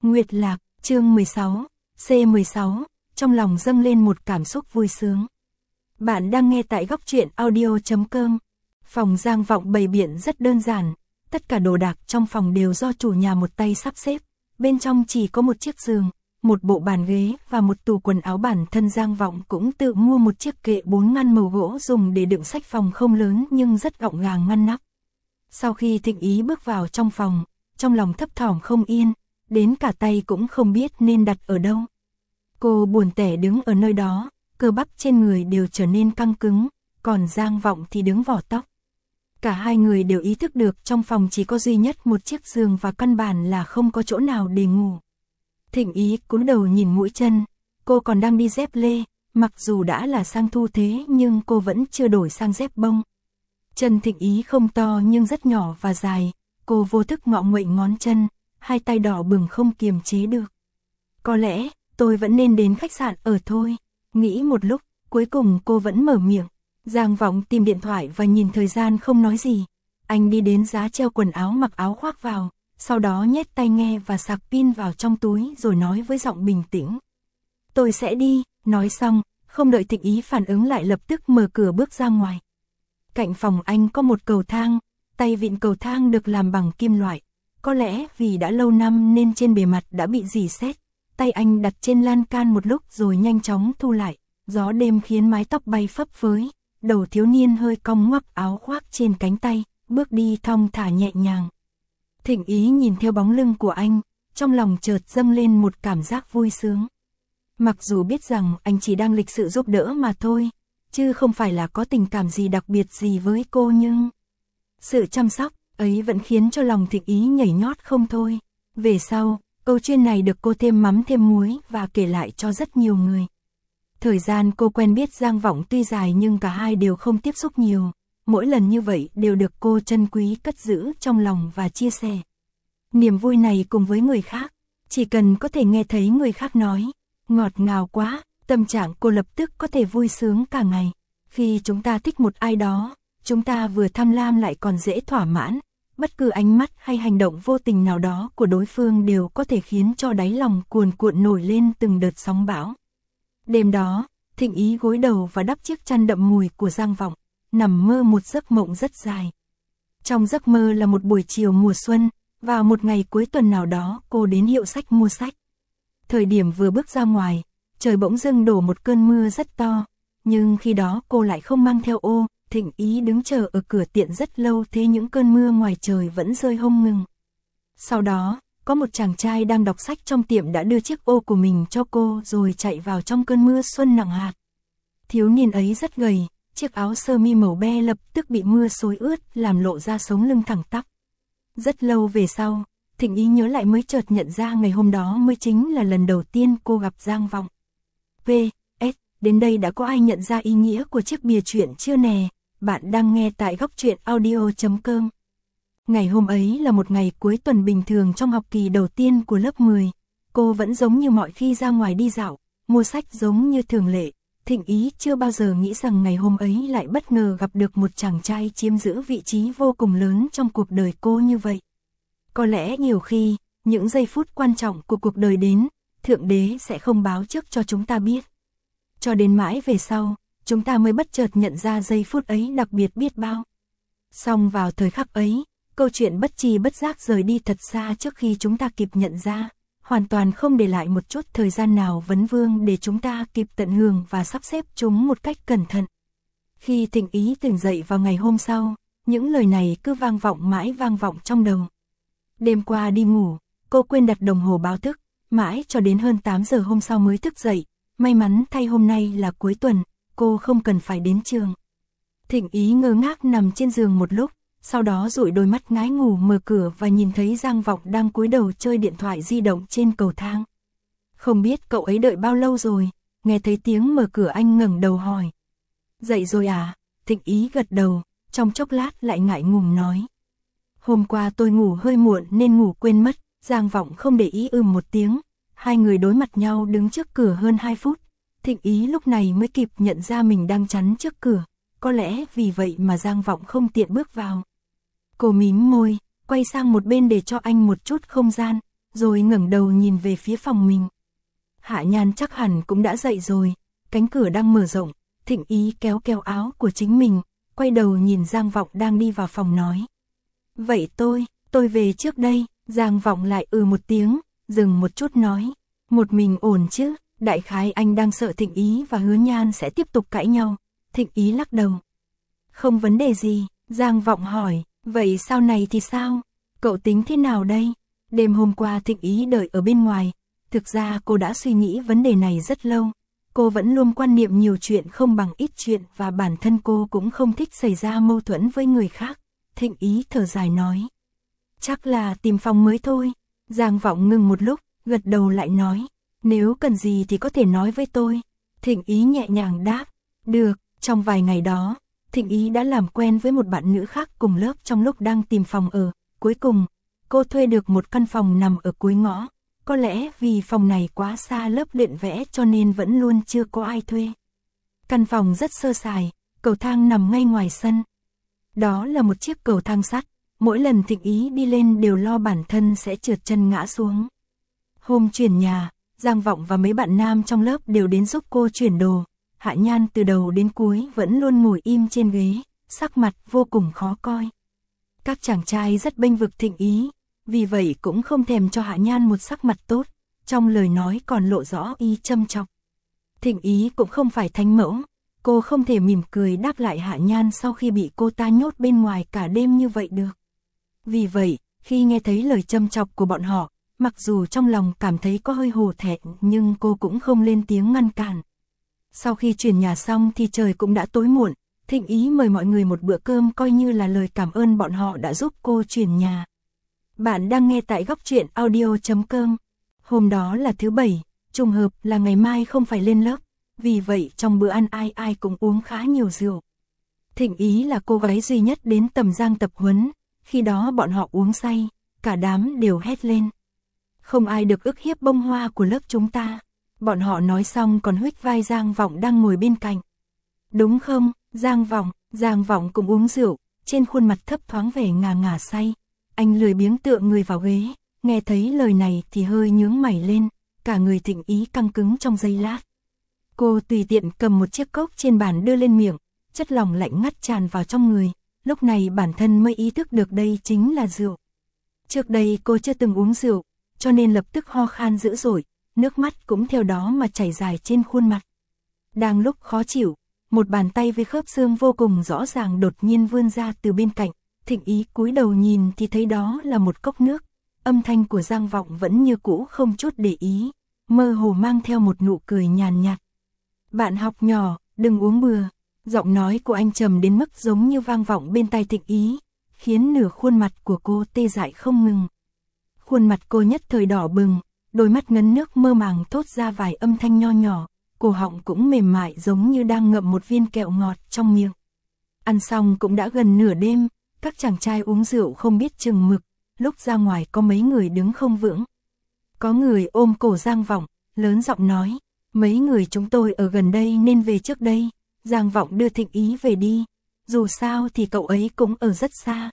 Nguyệt Lạc, chương 16, C16, trong lòng dâng lên một cảm xúc vui sướng. Bạn đang nghe tại góc truyện audio.com. Phòng Giang Vọng bày biện rất đơn giản, tất cả đồ đạc trong phòng đều do chủ nhà một tay sắp xếp, bên trong chỉ có một chiếc giường, một bộ bàn ghế và một tủ quần áo. Bản thân Giang Vọng cũng tự mua một chiếc kệ 4 ngăn màu gỗ dùng để đựng sách. Phòng không lớn nhưng rất gọn gàng ngăn nắp. Sau khi Thịnh Ý bước vào trong phòng, trong lòng thấp thỏm không yên, đến cả tay cũng không biết nên đặt ở đâu. Cô buồn tẻ đứng ở nơi đó, cơ bắp trên người đều trở nên căng cứng, còn Giang Vọng thì đứng vỏ tóc. Cả hai người đều ý thức được trong phòng chỉ có duy nhất một chiếc giường và căn bản là không có chỗ nào để ngủ. Thịnh Ý cúi đầu nhìn mũi chân, cô còn đang đi dép lê, mặc dù đã là sang thu thế nhưng cô vẫn chưa đổi sang dép bông. Chân Thịnh Ý không to nhưng rất nhỏ và dài, cô vô thức ngọ nguậy ngón chân, hai tay đỏ bừng không kiềm chế được. Có lẽ, tôi vẫn nên đến khách sạn ở thôi. Nghĩ một lúc, cuối cùng cô vẫn mở miệng. Giang Vọng tìm điện thoại và nhìn thời gian không nói gì. Anh đi đến giá treo quần áo mặc áo khoác vào, sau đó nhét tai nghe và sạc pin vào trong túi rồi nói với giọng bình tĩnh. Tôi sẽ đi, nói xong, không đợi Thịnh Ý phản ứng lại lập tức mở cửa bước ra ngoài. Cạnh phòng anh có một cầu thang, tay vịn cầu thang được làm bằng kim loại. Có lẽ vì đã lâu năm nên trên bề mặt đã bị rỉ sét. Tay anh đặt trên lan can một lúc rồi nhanh chóng thu lại. Gió đêm khiến mái tóc bay phấp phới, đầu thiếu niên hơi cong ngoắc áo khoác trên cánh tay, bước đi thong thả nhẹ nhàng. Thịnh Ý nhìn theo bóng lưng của anh, trong lòng chợt dâng lên một cảm giác vui sướng. Mặc dù biết rằng anh chỉ đang lịch sự giúp đỡ mà thôi, chứ không phải là có tình cảm gì đặc biệt gì với cô, nhưng sự chăm sóc ấy vẫn khiến cho lòng Thịnh Ý nhảy nhót không thôi. Về sau, câu chuyện này được cô thêm mắm thêm muối và kể lại cho rất nhiều người. Thời gian cô quen biết Giang Vọng tuy dài nhưng cả hai đều không tiếp xúc nhiều. Mỗi lần như vậy đều được cô trân quý cất giữ trong lòng và chia sẻ. Niềm vui này cùng với người khác, chỉ cần có thể nghe thấy người khác nói, ngọt ngào quá, tâm trạng cô lập tức có thể vui sướng cả ngày. Khi chúng ta thích một ai đó, chúng ta vừa tham lam lại còn dễ thỏa mãn. Bất cứ ánh mắt hay hành động vô tình nào đó của đối phương đều có thể khiến cho đáy lòng cuồn cuộn nổi lên từng đợt sóng bão. Đêm đó, Thịnh Ý gối đầu và đắp chiếc chăn đậm mùi của Giang Vọng, nằm mơ một giấc mộng rất dài. Trong giấc mơ là một buổi chiều mùa xuân, vào một ngày cuối tuần nào đó cô đến hiệu sách mua sách. Thời điểm vừa bước ra ngoài, trời bỗng dưng đổ một cơn mưa rất to, nhưng khi đó cô lại không mang theo ô. Thịnh Ý đứng chờ ở cửa tiệm rất lâu thế những cơn mưa ngoài trời vẫn rơi không ngừng. Sau đó, có một chàng trai đang đọc sách trong tiệm đã đưa chiếc ô của mình cho cô rồi chạy vào trong cơn mưa xuân nặng hạt. Thiếu niên ấy rất gầy, chiếc áo sơ mi màu be lập tức bị mưa xối ướt làm lộ ra sống lưng thẳng tắp. Rất lâu về sau, Thịnh Ý nhớ lại mới chợt nhận ra ngày hôm đó mới chính là lần đầu tiên cô gặp Giang Vọng. P.S. Đến đây đã có ai nhận ra ý nghĩa của chiếc bìa chuyện chưa nè? Bạn đang nghe tại góc truyện audio.com. Ngày hôm ấy là một ngày cuối tuần bình thường trong học kỳ đầu tiên của lớp 10. Cô vẫn giống như mọi khi ra ngoài đi dạo, mua sách giống như thường lệ. Thịnh Ý chưa bao giờ nghĩ rằng ngày hôm ấy lại bất ngờ gặp được một chàng trai chiếm giữ vị trí vô cùng lớn trong cuộc đời cô như vậy. Có lẽ nhiều khi, những giây phút quan trọng của cuộc đời đến, Thượng Đế sẽ không báo trước cho chúng ta biết. Cho đến mãi về sau, chúng ta mới bất chợt nhận ra giây phút ấy đặc biệt biết bao. Song vào thời khắc ấy, câu chuyện bất tri bất giác rời đi thật xa trước khi chúng ta kịp nhận ra, hoàn toàn không để lại một chút thời gian nào vấn vương để chúng ta kịp tận hưởng và sắp xếp chúng một cách cẩn thận. Khi Thịnh Ý tỉnh dậy vào ngày hôm sau, những lời này cứ vang vọng mãi vang vọng trong đầu. Đêm qua đi ngủ, cô quên đặt đồng hồ báo thức, mãi cho đến hơn 8 giờ hôm sau mới thức dậy. May mắn thay hôm nay là cuối tuần, cô không cần phải đến trường. Thịnh Ý ngơ ngác nằm trên giường một lúc, sau đó dụi đôi mắt ngái ngủ mở cửa và nhìn thấy Giang Vọng đang cúi đầu chơi điện thoại di động trên cầu thang. Không biết cậu ấy đợi bao lâu rồi, nghe thấy tiếng mở cửa anh ngẩng đầu hỏi. Dậy rồi à? Thịnh Ý gật đầu, trong chốc lát lại ngại ngùng nói. Hôm qua tôi ngủ hơi muộn nên ngủ quên mất. Giang Vọng không để ý một tiếng. Hai người đối mặt nhau đứng trước cửa hơn 2 phút. Thịnh Ý lúc này mới kịp nhận ra mình đang chắn trước cửa. Có lẽ vì vậy mà Giang Vọng không tiện bước vào. Cô mím môi, quay sang một bên để cho anh một chút không gian, rồi ngẩng đầu nhìn về phía phòng mình. Hạ Nhan chắc hẳn cũng đã dậy rồi, cánh cửa đang mở rộng, Thịnh Ý kéo kéo áo của chính mình, quay đầu nhìn Giang Vọng đang đi vào phòng nói. Vậy tôi về trước đây. Giang Vọng lại một tiếng, dừng một chút nói. Một mình ổn chứ, đại khái anh đang sợ Thịnh Ý và Hứa Nhan sẽ tiếp tục cãi nhau. Thịnh Ý lắc đầu. Không vấn đề gì, Giang Vọng hỏi, vậy sau này thì sao? Cậu tính thế nào đây? Đêm hôm qua Thịnh Ý đợi ở bên ngoài, thực ra cô đã suy nghĩ vấn đề này rất lâu. Cô vẫn luôn quan niệm nhiều chuyện không bằng ít chuyện và bản thân cô cũng không thích xảy ra mâu thuẫn với người khác. Thịnh Ý thở dài nói. Chắc là tìm phòng mới thôi. Giang Vọng ngừng một lúc, gật đầu lại nói. Nếu cần gì thì có thể nói với tôi. Thịnh Ý nhẹ nhàng đáp. Được, trong vài ngày đó, Thịnh Ý đã làm quen với một bạn nữ khác cùng lớp trong lúc đang tìm phòng ở. Cuối cùng, cô thuê được một căn phòng nằm ở cuối ngõ. Có lẽ vì phòng này quá xa lớp luyện vẽ cho nên vẫn luôn chưa có ai thuê. Căn phòng rất sơ sài, cầu thang nằm ngay ngoài sân. Đó là một chiếc cầu thang sắt, mỗi lần Thịnh Ý đi lên đều lo bản thân sẽ trượt chân ngã xuống. Hôm chuyển nhà, Giang Vọng và mấy bạn nam trong lớp đều đến giúp cô chuyển đồ. Hạ Nhan từ đầu đến cuối vẫn luôn ngồi im trên ghế, sắc mặt vô cùng khó coi. Các chàng trai rất bênh vực Thịnh Ý, vì vậy cũng không thèm cho Hạ Nhan một sắc mặt tốt, trong lời nói còn lộ rõ ý châm chọc. Thịnh Ý cũng không phải thánh mẫu, cô không thể mỉm cười đáp lại Hạ Nhan sau khi bị cô ta nhốt bên ngoài cả đêm như vậy được. Vì vậy, khi nghe thấy lời châm chọc của bọn họ, mặc dù trong lòng cảm thấy có hơi hổ thẹn nhưng cô cũng không lên tiếng ngăn cản. Sau khi chuyển nhà xong thì trời cũng đã tối muộn, Thịnh Ý mời mọi người một bữa cơm coi như là lời cảm ơn bọn họ đã giúp cô chuyển nhà. Bạn đang nghe tại góc truyện audio.com. Hôm đó là thứ Bảy, trùng hợp là ngày mai không phải lên lớp, vì vậy trong bữa ăn ai cũng uống khá nhiều rượu. Thịnh Ý là cô gái duy nhất đến Tầm Giang tập huấn, khi đó bọn họ uống say, cả đám đều hét lên. Không ai được ức hiếp bông hoa của lớp chúng ta. Bọn họ nói xong còn huých vai Giang Vọng đang ngồi bên cạnh. Đúng không, Giang Vọng cũng uống rượu, trên khuôn mặt thấp thoáng vẻ ngà ngà say. Anh lười biếng tựa người vào ghế, nghe thấy lời này thì hơi nhướng mày lên, cả người Thịnh Ý căng cứng trong giây lát. Cô tùy tiện cầm một chiếc cốc trên bàn đưa lên miệng, chất lỏng lạnh ngắt tràn vào trong người, lúc này bản thân mới ý thức được đây chính là rượu. Trước đây cô chưa từng uống rượu, cho nên lập tức ho khan dữ dội, nước mắt cũng theo đó mà chảy dài trên khuôn mặt. Đang lúc khó chịu, một bàn tay với khớp xương vô cùng rõ ràng đột nhiên vươn ra từ bên cạnh. Thịnh Ý cúi đầu nhìn thì thấy đó là một cốc nước, âm thanh của Giang Vọng vẫn như cũ không chút để ý, mơ hồ mang theo một nụ cười nhàn nhạt. Bạn học nhỏ, đừng uống bừa. Giọng nói của anh trầm đến mức giống như vang vọng bên tai Thịnh Ý, khiến nửa khuôn mặt của cô tê dại không ngừng. Khuôn mặt cô nhất thời đỏ bừng, đôi mắt ngấn nước mơ màng thốt ra vài âm thanh nho nhỏ, cổ họng cũng mềm mại giống như đang ngậm một viên kẹo ngọt trong miệng. Ăn xong cũng đã gần nửa đêm, các chàng trai uống rượu không biết chừng mực, lúc ra ngoài có mấy người đứng không vững. Có người ôm cổ Giang Vọng, lớn giọng nói, mấy người chúng tôi ở gần đây nên về trước đây, Giang Vọng đưa Thịnh Ý về đi, dù sao thì cậu ấy cũng ở rất xa.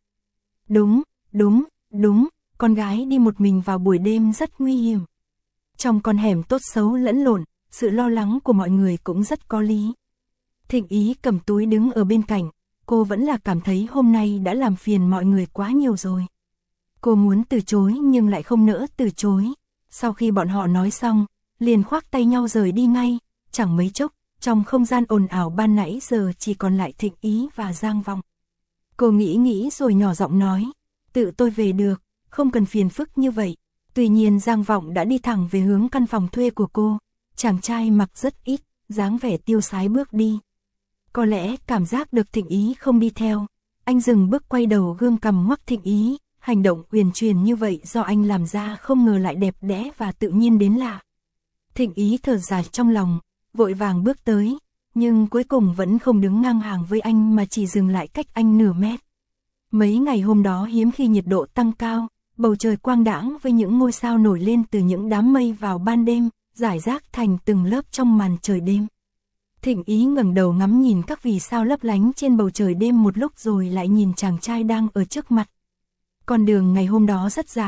Đúng, con gái đi một mình vào buổi đêm rất nguy hiểm. Trong con hẻm tốt xấu lẫn lộn, sự lo lắng của mọi người cũng rất có lý. Thịnh Ý cầm túi đứng ở bên cạnh, cô vẫn là cảm thấy hôm nay đã làm phiền mọi người quá nhiều rồi. Cô muốn từ chối nhưng lại không nỡ từ chối. Sau khi bọn họ nói xong, liền khoác tay nhau rời đi ngay, chẳng mấy chốc, trong không gian ồn ào ban nãy giờ chỉ còn lại Thịnh Ý và Giang Vọng. Cô nghĩ rồi nhỏ giọng nói, tự tôi về được, không cần phiền phức như vậy. Tuy nhiên Giang Vọng đã đi thẳng về hướng căn phòng thuê của cô, chàng trai mặc rất ít, dáng vẻ tiêu sái bước đi. Có lẽ cảm giác được Thịnh Ý không đi theo, anh dừng bước quay đầu gương cằm ngoắc Thịnh Ý, hành động uyển chuyển như vậy do anh làm ra không ngờ lại đẹp đẽ và tự nhiên đến lạ. Thịnh Ý thở dài trong lòng, vội vàng bước tới, nhưng cuối cùng vẫn không đứng ngang hàng với anh mà chỉ dừng lại cách anh nửa mét. Mấy ngày hôm đó hiếm khi nhiệt độ tăng cao, bầu trời quang đãng với những ngôi sao nổi lên từ những đám mây vào ban đêm, rải rác thành từng lớp trong màn trời đêm. Thịnh Ý ngẩng đầu ngắm nhìn các vì sao lấp lánh trên bầu trời đêm một lúc rồi lại nhìn chàng trai đang ở trước mặt. Con đường ngày hôm đó rất dài,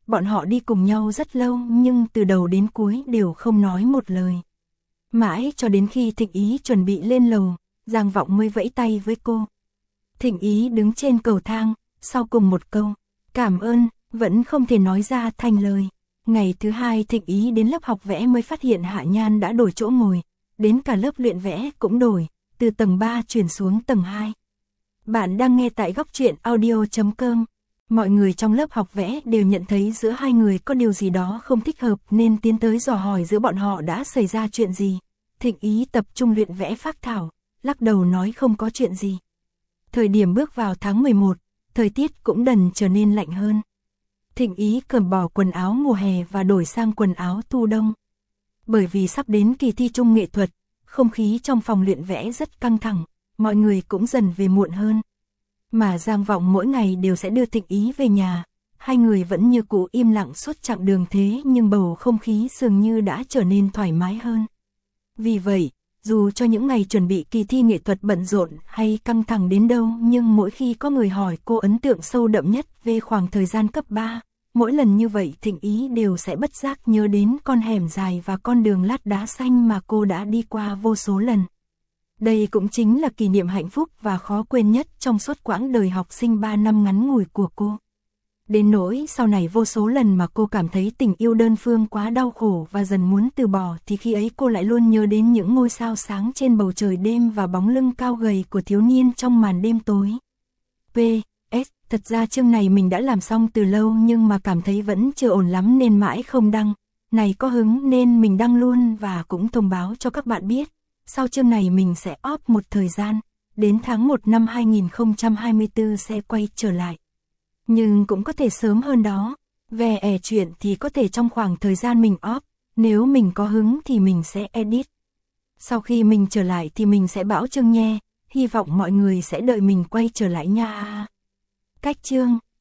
bọn họ đi cùng nhau rất lâu nhưng từ đầu đến cuối đều không nói một lời. Mãi cho đến khi Thịnh Ý chuẩn bị lên lầu, Giang Vọng mới vẫy tay với cô. Thịnh Ý đứng trên cầu thang, sau cùng một câu, cảm ơn, vẫn không thể nói ra thành lời. Ngày thứ hai Thịnh Ý đến lớp học vẽ mới phát hiện Hạ Nhan đã đổi chỗ ngồi, đến cả lớp luyện vẽ cũng đổi, từ tầng 3 chuyển xuống tầng 2. Bạn đang nghe tại Góc Truyện Audio.com. Mọi người trong lớp học vẽ đều nhận thấy giữa hai người có điều gì đó không thích hợp nên tiến tới dò hỏi giữa bọn họ đã xảy ra chuyện gì. Thịnh Ý tập trung luyện vẽ phác thảo, lắc đầu nói không có chuyện gì. Thời điểm bước vào tháng 11, thời tiết cũng dần trở nên lạnh hơn. Thịnh Ý cởi bỏ quần áo mùa hè và đổi sang quần áo thu đông. Bởi vì sắp đến kỳ thi chung nghệ thuật, không khí trong phòng luyện vẽ rất căng thẳng, mọi người cũng dần về muộn hơn. Mà Giang Vọng mỗi ngày đều sẽ đưa Thịnh Ý về nhà, hai người vẫn như cũ im lặng suốt chặng đường thế nhưng bầu không khí dường như đã trở nên thoải mái hơn. Vì vậy, dù cho những ngày chuẩn bị kỳ thi nghệ thuật bận rộn hay căng thẳng đến đâu nhưng mỗi khi có người hỏi cô ấn tượng sâu đậm nhất về khoảng thời gian cấp 3, mỗi lần như vậy Thịnh Ý đều sẽ bất giác nhớ đến con hẻm dài và con đường lát đá xanh mà cô đã đi qua vô số lần. Đây cũng chính là kỷ niệm hạnh phúc và khó quên nhất trong suốt quãng đời học sinh 3 năm ngắn ngủi của cô. Đến nỗi sau này vô số lần mà cô cảm thấy tình yêu đơn phương quá đau khổ và dần muốn từ bỏ thì khi ấy cô lại luôn nhớ đến những ngôi sao sáng trên bầu trời đêm và bóng lưng cao gầy của thiếu niên trong màn đêm tối. P.S. Thật ra chương này mình đã làm xong từ lâu nhưng mà cảm thấy vẫn chưa ổn lắm nên mãi không đăng. Này có hứng nên mình đăng luôn và cũng thông báo cho các bạn biết. Sau chương này mình sẽ off một thời gian, đến tháng 1 năm 2024 sẽ quay trở lại. Nhưng cũng có thể sớm hơn đó, về chuyện thì có thể trong khoảng thời gian mình off, nếu mình có hứng thì mình sẽ edit. Sau khi mình trở lại thì mình sẽ bảo chương nhé, hy vọng mọi người sẽ đợi mình quay trở lại nha. Cách chương